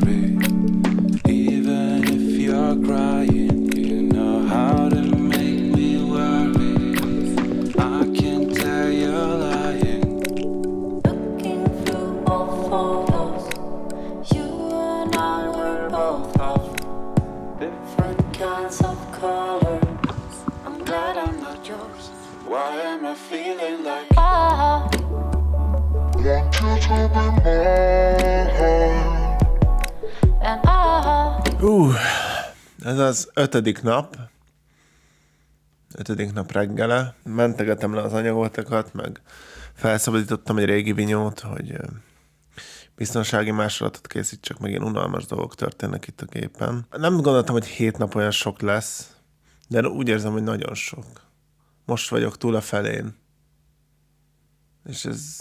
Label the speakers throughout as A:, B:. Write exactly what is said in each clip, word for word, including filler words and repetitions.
A: worry. Even if you're crying, you know how to make me worry. I can tell you're lying.
B: Looking through old photos, you and I were both of different kinds of colors. I'm glad I'm not yours. Why am I feeling like ah? Want you to be mine. And ah.
C: Uh, ez az ötödik nap. Ötödik nap reggele. Mentegetem le az anyagotokat, meg felszabadítottam egy régi vinyót, hogy biztonsági másolatot készítsek, meg ilyen unalmas dolgok történnek itt a gépen. Nem gondoltam, hogy hét nap olyan sok lesz, de úgy érzem, hogy nagyon sok. Most vagyok túl a felén. És ez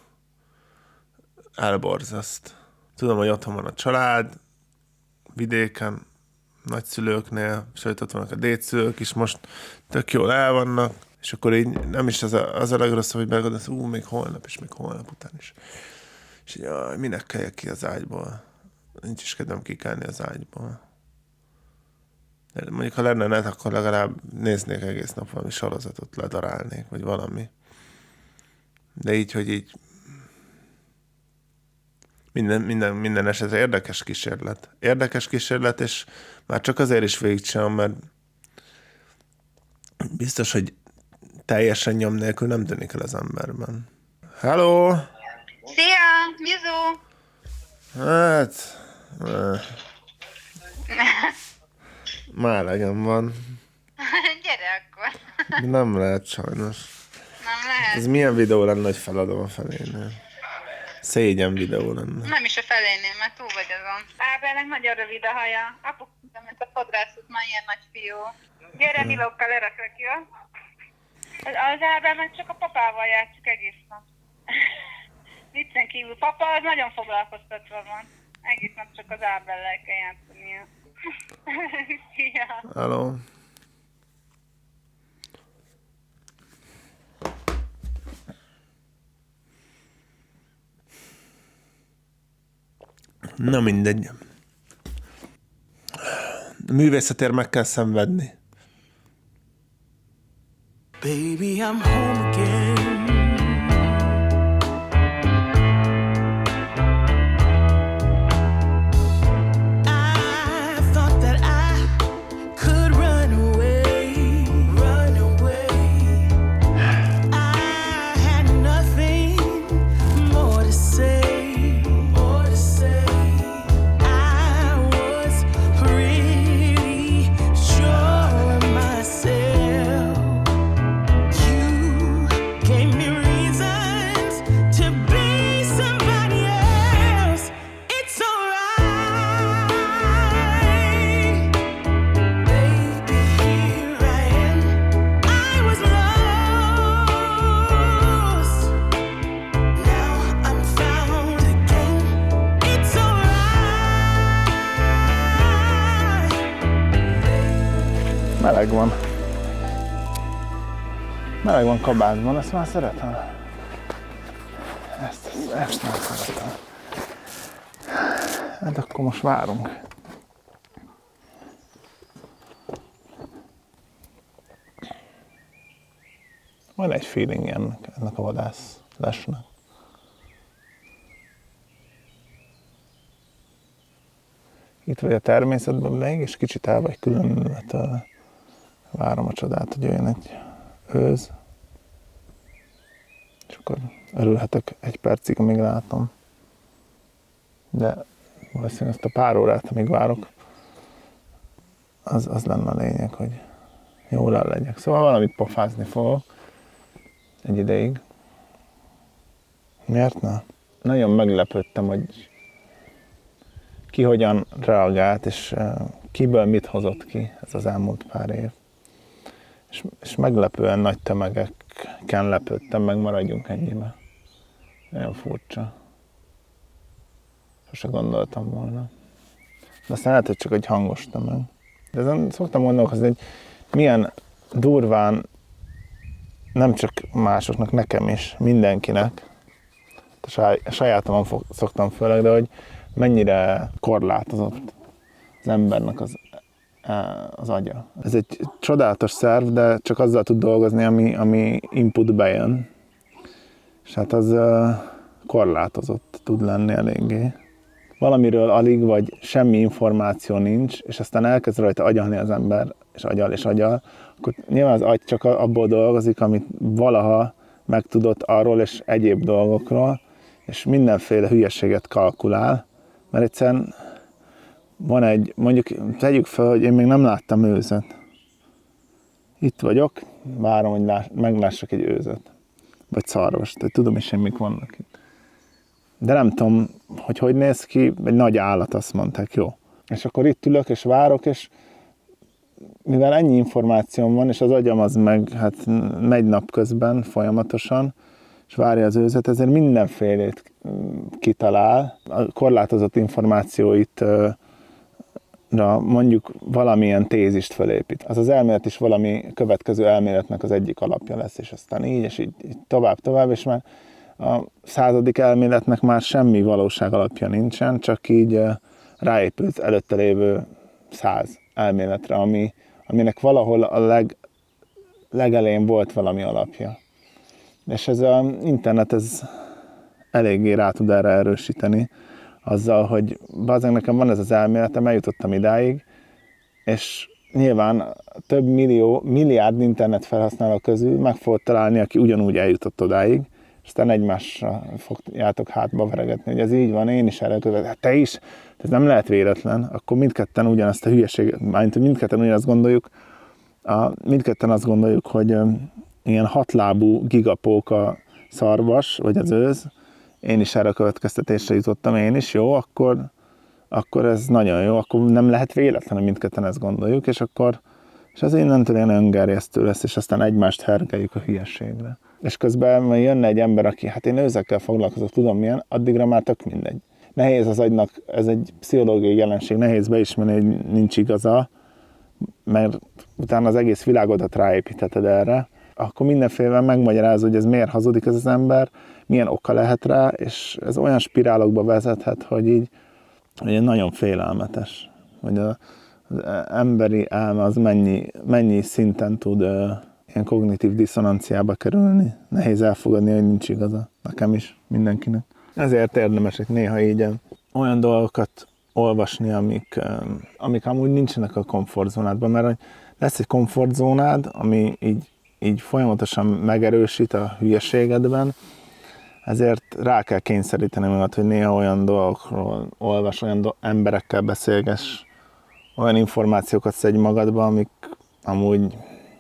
C: elborzaszt. Tudom, hogy otthon van a család, vidéken, nagyszülőknél, sőt ott vannak a dédszülők is, most tök jól el vannak, és akkor így nem is az a, az a legrosszabb, hogy belegondolsz, ú, még holnap, és még holnap után is. És így, jaj, minek keljek ki az ágyból? Nincs is kedvem kikelni az ágyból. De mondjuk, ha lenne net, akkor legalább néznék egész nap valami sorozatot, ledarálnék, vagy valami. De így, hogy így minden, minden, minden esetre érdekes kísérlet. Érdekes kísérlet, és már csak azért is végigcsinálom, mert biztos, hogy teljesen nyom nélkül nem tűnik el az emberben. Hello!
D: Szia! Bizó!
C: Hát... Már elegem van.
D: Gyere akkor.
C: Nem lehet sajnos.
D: Nem lehet.
C: Ez milyen videó lenne, hogy feladom a felénél? Szégyen videó lenne.
D: Nem is a felénél, mert túl vagy azon. Ábelnek nagyon rövid a haja. Apu, mint a fodrászút, már ilyen nagy fiú. Gyere, Milókkal lerakok, jó? Az Ábel meg csak a papával játszik egész nap. Viccen kívül. Papa az nagyon foglalkoztatva van. Egész nap csak az Ábellel kell játszania. Szia!
C: Hello. Na mindegy. A művészetért meg kell szenvedni.
A: Baby, I'm home again.
C: Meleg van. Meleg van kabátban, ezt már szeretem. Ezt, ezt, ezt már szeretem. Hát akkor most várunk. Van egy feeling ennek, ennek a vadász lesnek. Itt vagy a természetben, mégis kicsit el vagy különülve tőle. Várom a csodát, hogy jöjjön egy ősz. És akkor örülhetek egy percig, amíg látom. De valószínűleg ezt a pár órát, amíg várok, az, az lenne a lényeg, hogy jól el legyek. Szóval valamit pofázni fogok egy ideig. Miért ne? Nagyon meglepődtem, hogy ki hogyan reagált, és kiből mit hozott ki ez az elmúlt pár év. És, és meglepően nagy tömegeken lepődtem, meg maradjunk ennyibe. Nagyon furcsa. Sose gondoltam volna. De aztán lehet, hogy csak egy hangos tömeg. De ezen szoktam gondolkozni, hogy milyen durván, nem csak másoknak, nekem is, mindenkinek, a sajátomon szoktam főleg, de hogy mennyire korlátozott az embernek az, az agya. Ez egy csodálatos szerv, de csak azzal tud dolgozni, ami, ami input bejön. És hát az korlátozott tud lenni eléggé. Valamiről alig vagy semmi információ nincs, és aztán elkezd rajta agyalni az ember, és agyal, és agyal, akkor nyilván az agy csak abból dolgozik, amit valaha megtudott arról és egyéb dolgokról, és mindenféle hülyeséget kalkulál, mert egyszerűen van egy, mondjuk tegyük fel, hogy én még nem láttam őzet. Itt vagyok, várom, hogy láss, meglássak egy őzet, vagy szarvast, tehát tudom is, hogy mik vannak itt. De nem tudom, hogy hogy néz ki, egy nagy állat, azt mondták, jó. És akkor itt ülök, és várok, és mivel ennyi információm van, és az agyam az meg hát megy napközben folyamatosan, és várja az őzet, ezért mindenfélét kitalál. A korlátozott információit mondjuk valamilyen tézist felépít. Az az elmélet is valami következő elméletnek az egyik alapja lesz, és aztán így, és így, így tovább, tovább, és már a századik elméletnek már semmi valóság alapja nincsen, csak így ráépült előtte lévő száz elméletre, ami, aminek valahol a leg, legelején volt valami alapja. És ez az internet ez eléggé rá tud erre erősíteni, azzal, hogy bazdmeg nekem van ez az elméletem, eljutottam idáig, és nyilván több millió, milliárd internet felhasználó közül meg fogod találni, aki ugyanúgy eljutott odáig, és aztán egymásra fogjátok hátba veregetni, hogy ez így van, én is erre követem, hát te is, ez nem lehet véletlen, akkor mindketten ugyanazt a hülyeséget, mármint, hogy mindketten ugyanazt gondoljuk, a, mindketten azt gondoljuk, hogy ilyen hatlábú gigapóka szarvas, vagy az őz, én is erre a következtetésre jutottam, én is, jó, akkor, akkor ez nagyon jó, akkor nem lehet véletlen, hogy mindketten ezt gondoljuk, és akkor, és az innentől ilyen öngerjesztő lesz, és aztán egymást hergeljük a hülyeségre. És közben jönne egy ember, aki, hát én őzekkel foglalkozok, tudom milyen, addigra már tök mindegy. Nehéz az agynak, ez egy pszichológiai jelenség, nehéz beismerni, hogy nincs igaza, mert utána az egész világodat ráépítheted erre, akkor mindenféle megmagyarázod, hogy ez miért hazudik ez az ember, milyen oka lehet rá, és ez olyan spirálokba vezethet, hogy így hogy nagyon félelmetes, hogy az emberi elme az mennyi, mennyi szinten tud uh, ilyen kognitív diszonanciába kerülni. Nehéz elfogadni, hogy nincs igaza. Nekem is, mindenkinek. Ezért érdemes néha így olyan dolgokat olvasni, amik, um, amik amúgy nincsenek a komfortzónádban, mert lesz egy komfortzónád, ami így, így folyamatosan megerősít a hülyeségedben, ezért rá kell kényszeríteni magad, hogy néha olyan dolgokról olvas, olyan do- emberekkel beszélgess, olyan információkat szedj magadba, amik amúgy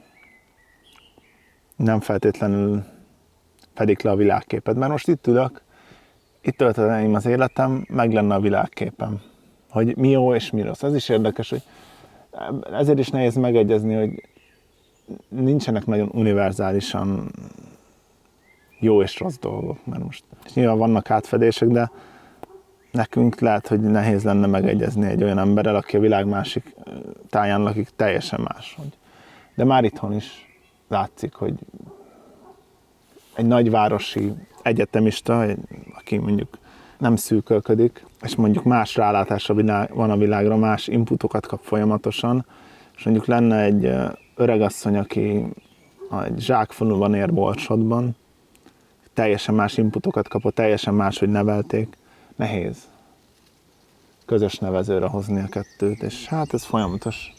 C: nem feltétlenül fedik le a világképet. Mert most itt ülök, itt töltöm az életem, meg lenne a világképem. Hogy mi jó és mi rossz. Ez is érdekes, hogy ezért is nehéz megegyezni, hogy nincsenek nagyon univerzálisan jó és rossz dolgok, mert most nyilván vannak átfedések, de nekünk lehet, hogy nehéz lenne megegyezni egy olyan emberrel, aki a világ másik táján lakik, teljesen máshogy. De már itthon is látszik, hogy egy nagyvárosi egyetemista, aki mondjuk nem szűkölködik, és mondjuk más rálátása van a világra, más inputokat kap folyamatosan, és mondjuk lenne egy öregasszony, aki egy zsákfaluban ér Borsodban, teljesen más inputokat kapott, teljesen máshogy nevelték, nehéz közös nevezőre hozni a kettőt, és hát ez folyamatos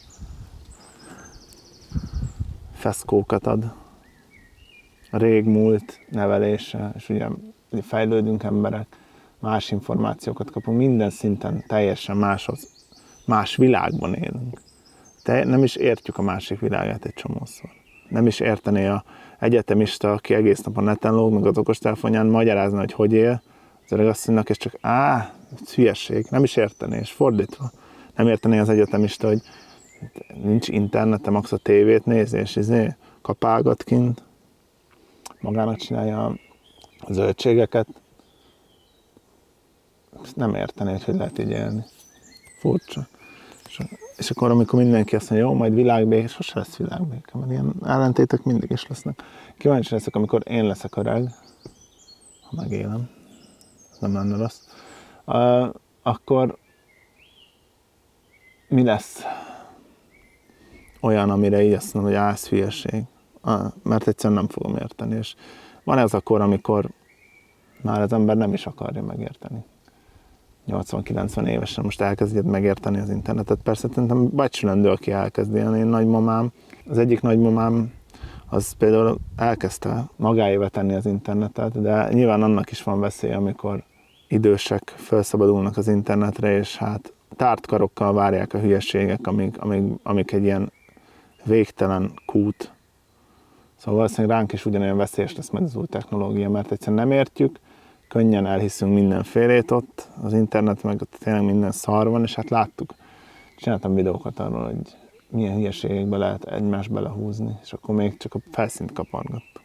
C: feszkókat ad. A régmúlt nevelése, és ugye fejlődünk emberek, más információkat kapunk, minden szinten teljesen máshoz, más világban élünk. Te nem is értjük a másik világát egy csomószor. Nem is értené a egyetemista, aki egész nap a neten lóg, meg az okostelefonján, magyarázna, hogy hogy él az öregasszonynak, és csak á, ez hülyeség, nem is értené, és fordítva. Nem értené az egyetemista, hogy nincs internete, max a tévét nézi, és izé kapálgat kint, magának csinálja a zöldségeket. Ezt nem értené, hogy hogy lehet így élni. Furcsa. És, és akkor, amikor mindenki azt mondja, jó, majd világbéke, sose lesz világbéke, mert ilyen ellentétek mindig is lesznek. Kíváncsi leszek, amikor én leszek öreg, ha megélem. Ez nem lenne rossz. Uh,
E: akkor mi lesz olyan, amire így azt mondom, hogy á, ez hülyeség. Ah, mert egyszerűen nem fogom érteni. És van ez a kor, amikor már az ember nem is akarja megérteni. nyolcvan-kilencven évesen most elkezdjed megérteni az internetet. Persze szerintem becsülendő, aki elkezdi. Én nagymamám, az egyik nagymamám, az például elkezdte magáévá tenni az internetet, de nyilván annak is van veszély, amikor idősek felszabadulnak az internetre, és hát tárt karokkal várják a hülyeségek, amik, amik, amik egy ilyen végtelen kút. Szóval valószínűleg ránk is ugyanolyan veszélyes lesz majd az új technológia, mert egyszerűen nem értjük, könnyen elhiszünk mindenfélét ott, az internet meg ott tényleg minden szar van, és hát láttuk, csináltam videókat arról, hogy milyen hülyeségekbe lehet egymást belehúzni, és akkor még csak a felszínt kapargattuk.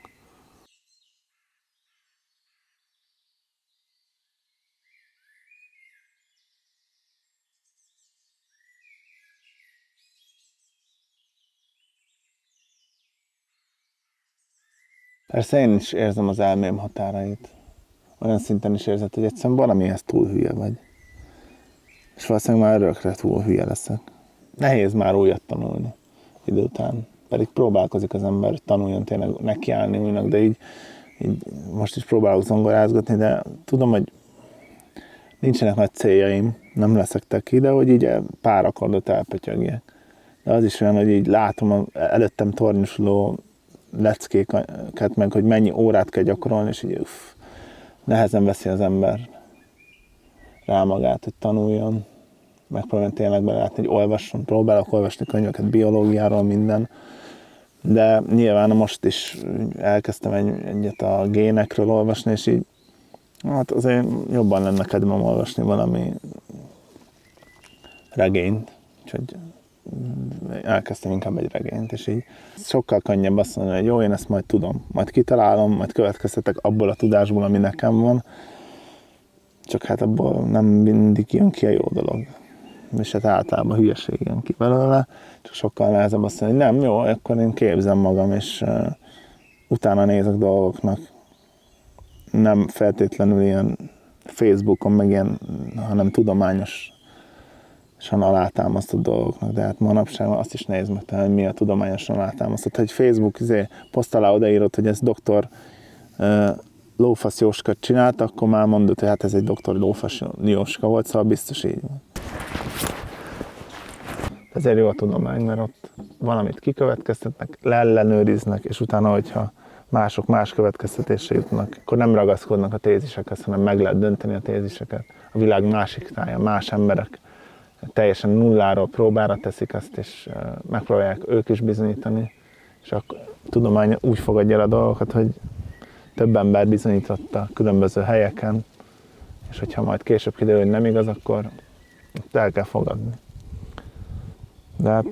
E: Persze én is érzem az elmém határait. Olyan szinten is érzed, hogy egyszerűen valamihez túl hülye vagy. És valószínűleg már örökre túl hülye leszek. Nehéz már újat tanulni idő után. Pedig próbálkozik az ember, hogy tanuljon tényleg nekiállni újnak, de így, így most is próbálok zongorázgatni, de tudom, hogy nincsenek nagy céljaim, nem leszek teki, de hogy így pár akkordot elpötyögjek. De az is olyan, hogy így látom az előttem tornyosuló leckéket meg, hogy mennyi órát kell gyakorolni, és így uff, nehezen veszi az ember rá magát, hogy tanuljon. Megpróbálom tényleg belelátni, hogy olvasson, próbálok olvasni könyveket biológiáról, minden. De nyilván most is elkezdtem egyet a génekről olvasni, és így hát azért jobban lenne kedvem olvasni valami regényt, úgyhogy elkezdtem inkább egy regényt, és így sokkal könnyebb azt mondani, hogy jó, én ezt majd tudom, majd kitalálom, majd következtetek abból a tudásból, ami nekem van, csak hát abból nem mindig jön ki a jó dolog. És hát általában hülyeség jön ki belőle, csak sokkal nehezebb azt mondani, hogy nem, jó, akkor én képzem magam, és uh, utána nézek dolgoknak. Nem feltétlenül ilyen Facebookon, meg ilyen, hanem tudományos és alátámasztott dolgoknak, de hát manapság azt is nehéz megtalálni, hogy mi a tudományosan alátámasztott. Ha egy Facebook izé, poszt alá odaírod, hogy ez doktor uh, Lófasz Jóska csinált, akkor már mondod, hogy hát ez egy doktor Lófasz Jóska volt, szóval biztos így van. Ezért jó a tudomány, mert ott valamit kikövetkeztetnek, leellenőriznek, és utána, hogyha mások más következtetésre jutnak, akkor nem ragaszkodnak a tézisekhez, hanem meg lehet dönteni a téziseket. A világ másik tája, más emberek teljesen nulláról próbára teszik azt, és megpróbálják ők is bizonyítani, és a tudomány úgy fogadja el a dolgokat, hogy több ember bizonyította különböző helyeken, és hogyha majd később kiderül, hogy nem igaz, akkor el kell fogadni. De hát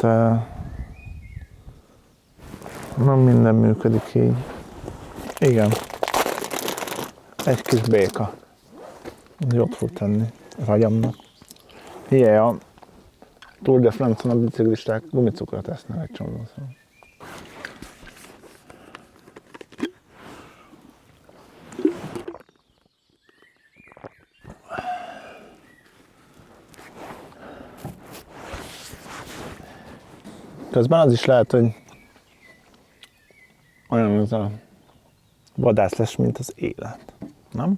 E: nem minden működik így. Igen. Egy kis béka. Jót fog tenni az agyamnak. Ilyen a Tour de France-on a biciklisták gumicukrot esznek egy csomószor. Közben az is lehet, hogy olyan ez a vadász lesz, mint az élet, nem?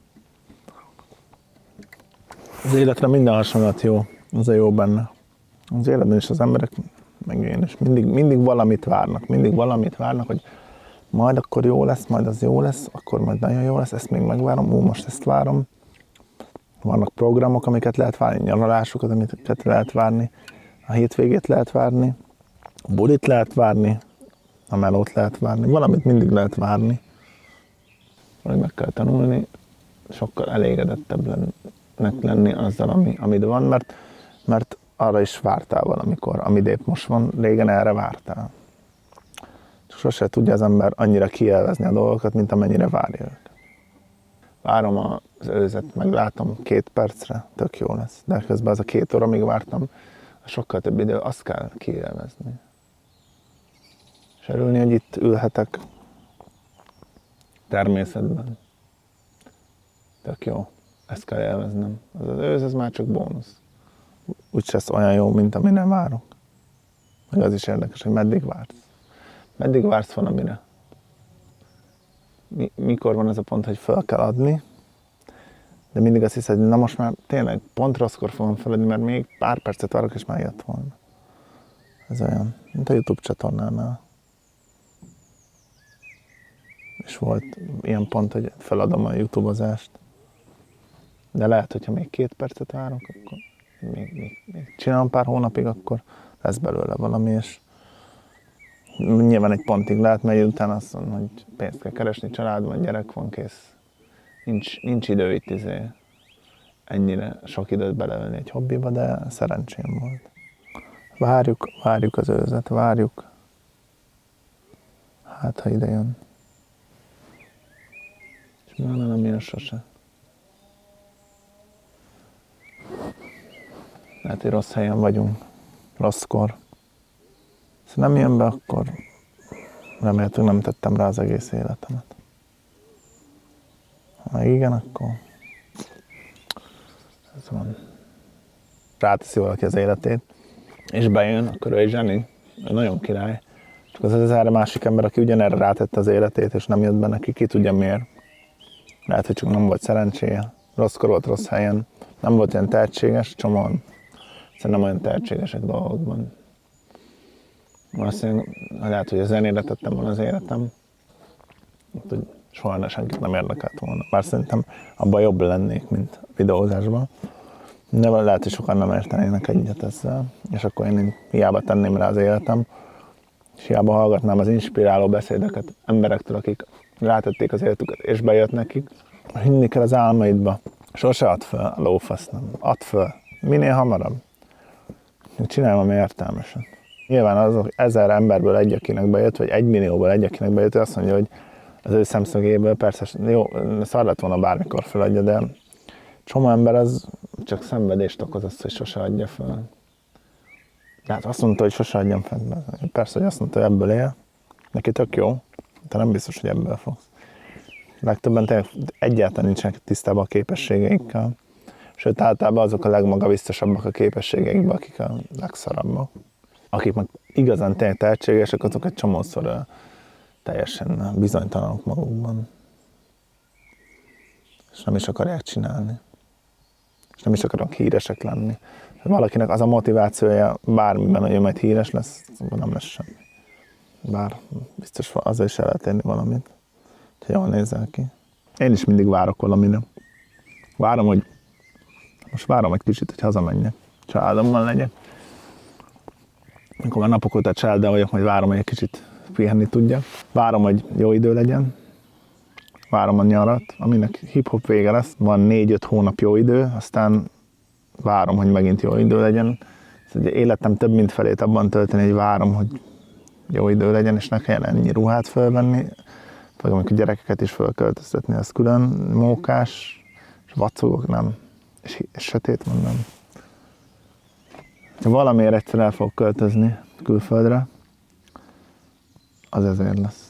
E: Az életre minden hasonlat jó, az a jó benne. Az életben is az emberek, meg én is, mindig, mindig valamit várnak, mindig valamit várnak, hogy majd akkor jó lesz, majd az jó lesz, akkor majd nagyon jó lesz, ezt még megvárom, ú, most ezt várom. Vannak programok, amiket lehet várni, nyaralásokat, amiket lehet várni, a hétvégét lehet várni, a bulit lehet várni, a melót lehet várni, valamit mindig lehet várni. Valahogy meg kell tanulni, sokkal elégedettebb lenni azzal, ami, amit van, mert, mert arra is vártál valamikor, amit épp most van, régen erre vártál. Sose tudja az ember annyira kielvezni a dolgokat, mint amennyire várja őket. Várom az őzet, meglátom két percre, tök jó lesz. De közben az a két óra, amíg vártam, sokkal több idő, azt kell kielvezni. És örülni, hogy itt ülhetek természetben. Tök jó. Ezt kell élveznem. Az, az ősz, ez már csak bónusz. Úgyse lesz olyan jó, mint amire várok. Meg az is érdekes, hogy meddig vársz. Meddig vársz valamire? Mi, mikor van ez a pont, hogy fel kell adni, de mindig azt hiszed, hogy na most már tényleg pont rosszkor fogom feladni, mert még pár percet várok, és már jött volna. Ez olyan, mint a YouTube csatornánál. És volt ilyen pont, hogy feladom a YouTube-ozást. De lehet, hogyha még két percet várok, akkor még, még, még csinálom pár hónapig, akkor lesz belőle valami, és nyilván egy pontig lehet, mert utána azt mondom, hogy pénzt kell keresni, családban, gyerek van, kész. Nincs, nincs idő itt izé, ennyire sok időt beleölni egy hobbiba, de szerencsém volt. Várjuk, várjuk az őzet, várjuk. Hát, ha ide jön. És már nem jön sose. Lehet, hogy rossz helyen vagyunk, rosszkor. Ha nem jön be, akkor remélhetőleg nem tettem rá az egész életemet. Ha igen, akkor ez van. Ráteszi valaki az életét, és bejön, akkor ő egy zseni, ő nagyon király. Csak az az erre másik ember, aki ugyanerre rátette az életét, és nem jött be neki, ki tudja miért. Lehet, hogy csak nem volt szerencséje, rosszkor volt rossz helyen, nem volt olyan tehetséges, csomóan szerintem olyan tehetségesek dolgokban. Azt mondja, lehet, hogy a zenére tettem volna az életem, hogy soha senkit nem érdekelt volna. Bár szerintem abban jobb lennék, mint videózásban. De lehet, hogy sokan nem értenének egyet ezzel, és akkor én hiába tenném rá az életem, és hiába hallgatnám az inspiráló beszédeket emberektől, akik rátették az életüket, és bejött nekik. Hinni kell az álmaidba. Sose add fel a lófasz, nem. Add fel. Minél hamarabb. Csinálj valami értelmesen. Nyilván azok ezer emberből egy, akinek bejött, vagy egy millióból egy, akinek bejött, azt mondja, hogy az ő szemszögéből persze jó, szar lett volna bármikor feladja, de csomó ember az csak szenvedést okoz azt, hogy sose adja fel. De hát azt mondta, hogy sose adjam fel. Persze, hogy azt mondta, hogy ebből él. Neki tök jó, de nem biztos, hogy ebből fogsz. Legtöbben tényleg egyáltalán nincsenek tisztában a képességeikkel. Sőt, általában azok a legmagabiztosabbak a képességeikben, akik a legszarabbak. Akik meg igazán tényleg tehetségesek, azok egy csomószor uh, teljesen bizonytalanok magukban. És nem is akarják csinálni. És nem is akarnak híresek lenni. Valakinek az a motivációja bármiben, hogy ő majd híres lesz, nem lesz semmi. Bár biztos azzal is el lehet érni valamit, ha jól nézel ki. Én is mindig várok valamire. Várom, hogy most várom egy kicsit, hogy hazamenjek, családommal legyek. Amikor már napok óta családdal vagyok, majd várom, hogy egy kicsit pihenni tudjak. Várom, hogy jó idő legyen. Várom a nyarat, aminek hip-hop vége lesz. Van négy-öt hónap jó idő, aztán várom, hogy megint jó idő legyen. Szóval életem több mint felét abban tölteni, hogy várom, hogy jó idő legyen, és ne kelljen ennyi ruhát fölvenni. Vagy amikor gyerekeket is fölköltöztetni, az külön mókás, és vacogok, nem. És, és sötét van, nem. Ha valamiért egyszer el fogok költözni külföldre, az ezért lesz.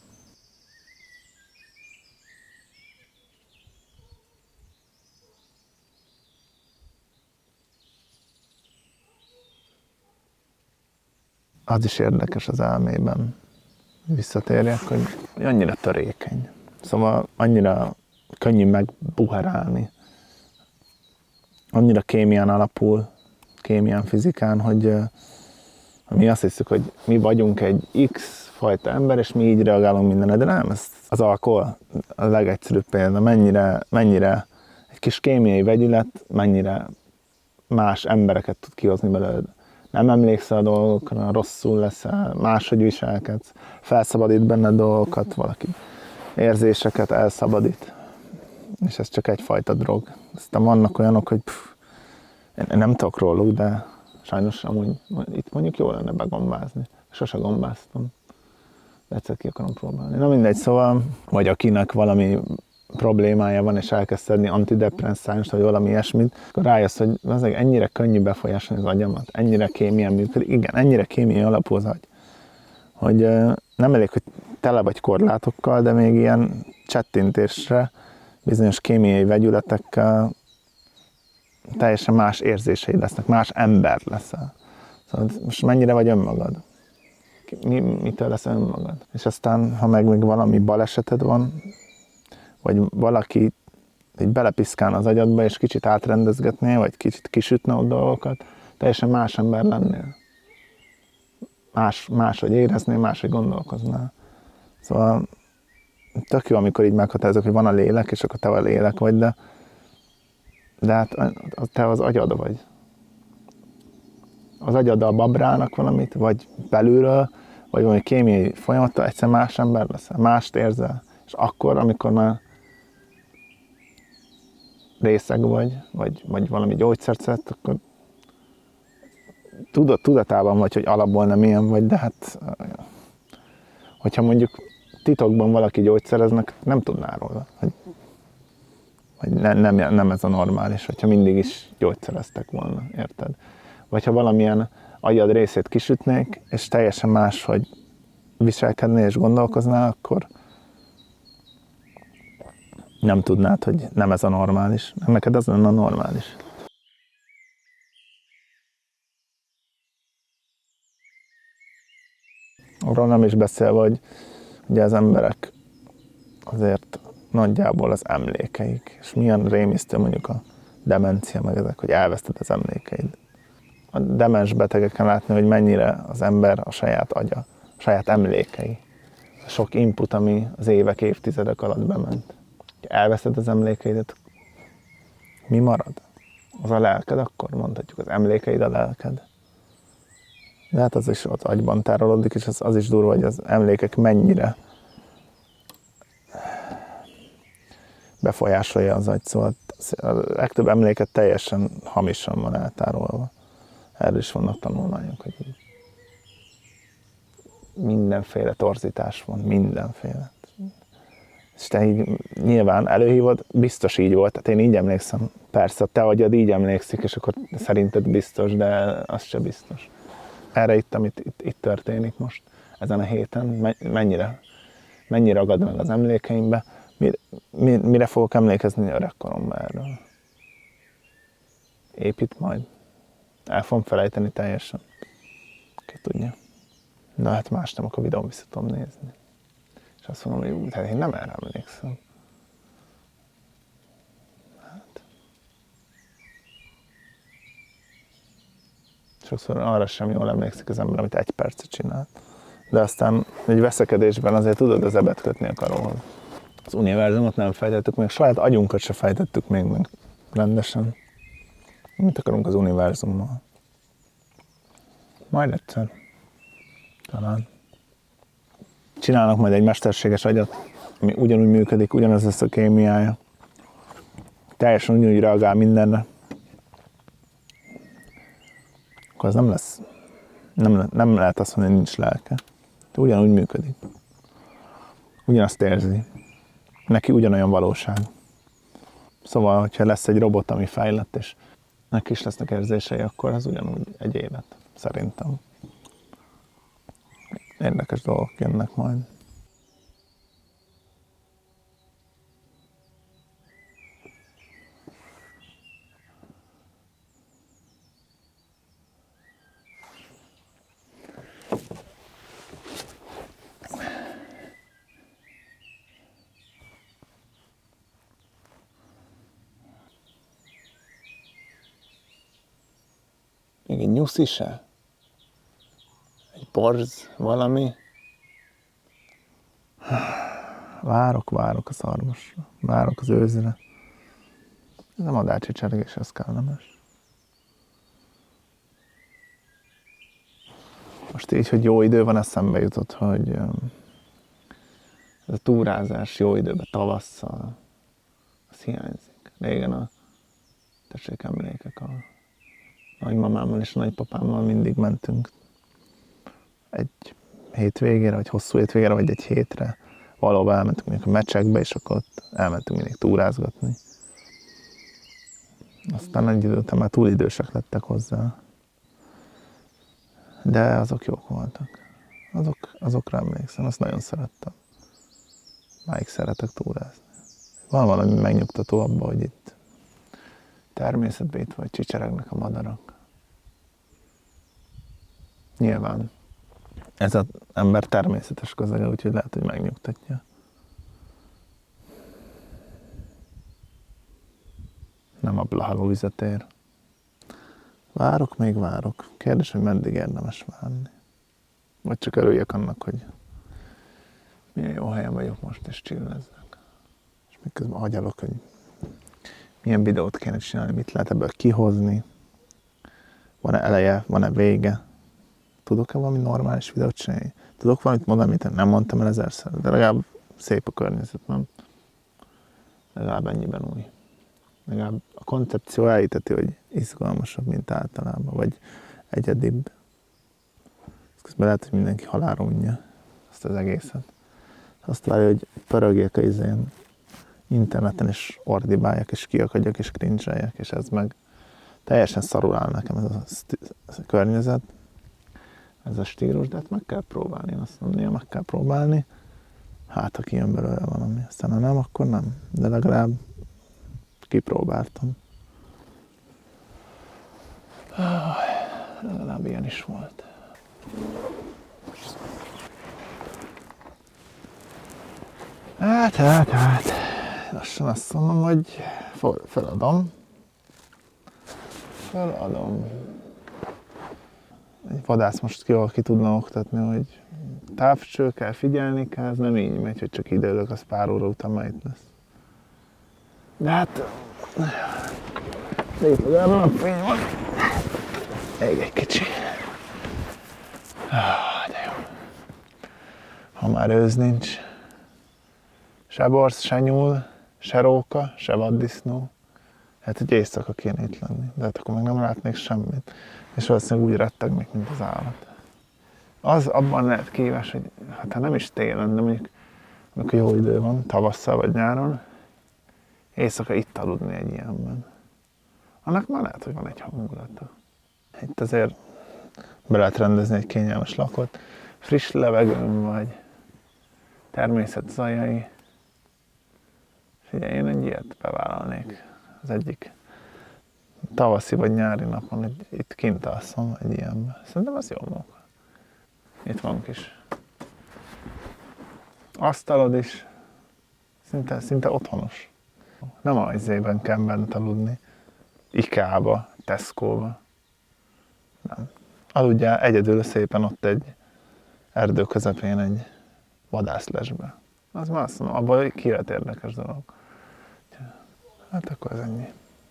E: Az is érdekes az elmében, visszatérjek, hogy annyira törékeny. Szóval annyira könnyű megbuherálni. Annyira kémián alapul, kémián, fizikán, hogy mi azt hiszük, hogy mi vagyunk egy X fajta ember, és mi így reagálunk mindenre, de nem, ez az alkohol a legegyszerűbb példa, mennyire, mennyire egy kis kémiai vegyület, mennyire más embereket tud kihozni belőled. Nem emlékszel a dolgokra, rosszul leszel, máshogy viselkedsz, felszabadít benned dolgokat, valaki érzéseket elszabadít. És ez csak egyfajta drog. Aztán vannak olyanok, hogy pff, én nem tudok róluk, de sajnos amúgy itt mondjuk jól lenne begombázni. Sose gombáztam. De egyszer ki akarom próbálni. Na mindegy, szóval, vagy akinek valami problémája van, és elkezd szedni antidepresszánst, vagy valami ilyesmit, akkor rájössz, hogy azért ennyire könnyű befolyásolni az agyamat, ennyire kémián működik, igen, ennyire kémiai alapú az agy, hogy nem elég, hogy tele vagy korlátokkal, de még ilyen csettintésre bizonyos kémiai vegyületekkel teljesen más érzései lesznek, más ember leszel. Szóval most mennyire vagy önmagad? Mi, mitől lesz önmagad? És aztán, ha meg még valami baleseted van, vagy valaki így belepiszkál az agyadba, és kicsit átrendezgetné, vagy kicsit kisütne ott dolgokat, teljesen más ember lennél. Más, máshogy éreznél, máshogy gondolkoznál. Szóval tök jó, amikor így meghatározok, hogy van a lélek, és akkor te a lélek vagy, de, de hát te az agyad vagy. Az agyaddal babrálnak valamit, vagy belülről, vagy valami kémiai folyamattal egyszer más ember leszel, mást érzel. És akkor, amikor már részeg vagy, vagy, vagy valami gyógyszert szedsz, akkor tudat, tudatában vagy, hogy alapból nem ilyen vagy, de hát hogyha mondjuk titokban valaki gyógyszereznek, nem tudná róla, hogy, hogy ne, nem, nem ez a normális, hogyha mindig is gyógyszereztek volna, érted? Vagy ha valamilyen agyad részét kisütnék, és teljesen más, hogy viselkednél és gondolkoznál, akkor nem tudnád, hogy nem ez a normális. Neked ez lenne a normális. Arról nem is beszélve, hogy ugye az emberek azért nagyjából az emlékeik, és milyen rémisztő mondjuk a demencia, meg ezek, hogy elveszted az emlékeid. A demens betegeken látni, hogy mennyire az ember a saját agya, a saját emlékei. A sok input, ami az évek, évtizedek alatt bement. Elveszed az emlékeidet, mi marad? Az a lelked, akkor mondhatjuk, az emlékeid a lelked. De hát az is ott agyban tárolódik, és az, az is durva, hogy az emlékek mennyire befolyásolja az agy. Szóval a legtöbb emléket teljesen hamisan van eltárolva. Erről is vannak tanulmányok, hogy mindenféle torzítás van, mindenféle. És te így nyilván előhívod, biztos így volt, tehát én így emlékszem. Persze, te agyad így emlékszik, és akkor szerinted biztos, de az se biztos. Erre itt, amit itt, itt történik most, ezen a héten, mennyire, mennyire ragad meg az emlékeimbe, mire, mire fogok emlékezni öregkoromban erről. Épít majd. El fogom felejteni teljesen. Ki tudja. De hát más nem, akkor videón vissza tudom nézni. És azt mondom, hogy hát én nem erre emlékszem. Hát. Sokszor arra sem jól emlékszik az ember, amit egy percet csinált. De aztán egy veszekedésben azért tudod az ebet kötni a karóhoz. Az univerzumot nem fejtettük meg, saját agyunkat se fejtettük még meg rendesen. Mit akarunk az univerzummal? Majd egyszer. Talán. Csinálnak majd egy mesterséges agyat, ami ugyanúgy működik, ugyanaz lesz a kémiája. Teljesen ugyanúgy reagál mindenre. Akkor az nem lesz. Nem, nem lehet azt mondani, hogy nincs lelke. De ugyanúgy működik. Ugyanazt érzi. Neki ugyanolyan valóság. Szóval, hogyha lesz egy robot, ami fejlett, és neki is lesznek érzései, akkor az ugyanúgy egy élet, szerintem. Érdekes dolgok jönnek majd. Még egy nyuszi se? Egy borz, valami? Várok, várok a szarvasra. Várok az őzre. Ez a madárcsi cserégés, ez kellemes. Most így, hogy jó idő van, eszembe jutott, hogy ez a túrázás jó időben, tavasszal, az hiányzik. Régen a tessék emlékek, a nagymamámmal és a nagypapámmal mindig mentünk egy hétvégére, vagy hosszú hétvégére, vagy egy hétre. Valahol elmentünk mondjuk a mecsekbe, és akkor ott elmentünk mindig túrázgatni. Aztán egy idő után már túl idősek lettek hozzá. De azok jók voltak. Azok, azokra emlékszem, azt nagyon szerettem. Máig szeretek túrázni. Van valami megnyugtató abban, hogy itt természetben itt vagy, csicseregnek a madarak. Nyilván ez az ember természetes közelge, úgyhogy lehet, hogy megnyugtatja. Nem a Blaha Lujza tér. Várok, még várok. Kérdés, hogy meddig érdemes várni. Vagy csak örüljek annak, hogy milyen jó helyen vagyok most, és chillezzek. És miközben agyalok, hogy milyen videót kéne csinálni, mit lehet ebből kihozni. Van-e eleje, van-e vége. Tudok-e valami normális videót csinálni? Tudok valamit mondani, amit nem mondtam el ezerszer, de legalább szép a környezet, nem? Legalább ennyiben új. Legalább a koncepció elhiteti, hogy izgalmasabb, mint általában, vagy egyedibb. Közben lehet, hogy mindenki halálra unja ezt az egészet. Azt várja, hogy pörögjek a izén interneten, és ordibáljak, és kiakadjak, és cringe-eljek, és ez meg teljesen szarul áll nekem ez a, szt- ez a környezet, ez a stílus, de hát meg kell próbálni, én azt mondom, meg kell próbálni. Hát, ha kijön belőle valami, aztán ha nem, akkor nem. De legalább kipróbáltam. Legalább ilyen is volt. Hát, hát, hát. Lassan azt mondom, hogy feladom. Feladom. Egy vadász most ki, ki tudna oktatni, hogy távcső kell, figyelni kell, ez nem így megy, hogy csak időlök, az pár óra után már itt lesz. De hát... De itt legalább a napfény van. Még egy kicsi. Ah, de jó. Ha már ősz nincs. Se borz, se nyúl, se róka, se vaddisznó. Hát egy éjszaka kéne itt lenni, de hát akkor meg nem látnék semmit. És valószínűleg úgy rettegnék, mint az állat. Az abban lehet kihívás, hogy hát ha nem is télen, de mondjuk amikor jó idő van, tavasszal vagy nyáron, éjszaka itt aludni egy ilyenben. Annak már lehet, hogy van egy hangulata. Itt azért be lehet rendezni egy kényelmes lakot, friss levegőn vagy, természet zajai. Figyelj, én egy ilyet bevállalnék. Az egyik tavaszi vagy nyári napon, hogy itt kint alszom egy ilyenben. Szerintem az jó munka. Itt van kis asztalod is, szinte, szinte otthonos. Nem a izében kell bent aludni, Ikea-ba, Tesco-ba. Nem. Aludjál egyedül szépen ott egy erdő közepén egy vadászlesbe. Az már azt mondom, abban kijöhet érdekes dolog. Hát akkor ez ennyi.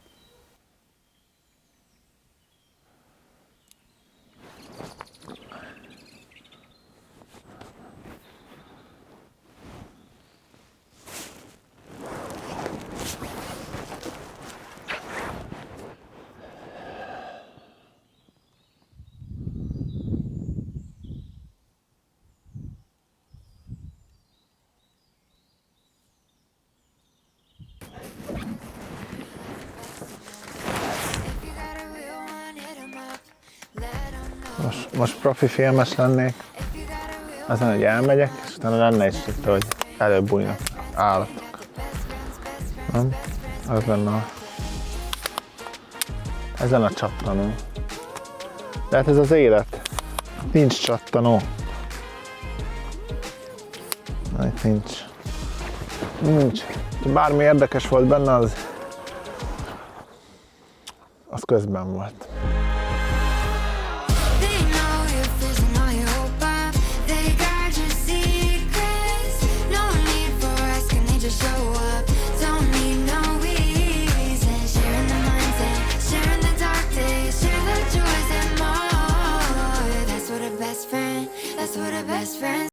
E: Most, most profi filmes lennék, azon, hogy elmegyek, és utána lenne is itt, hogy előbb bújnak állatok. Nem? Az lenne a... Ez lenne a csattanó. De hát ez az élet. Nincs csattanó. Na, itt nincs. Nincs. Bármi érdekes volt benne, az... az közben volt.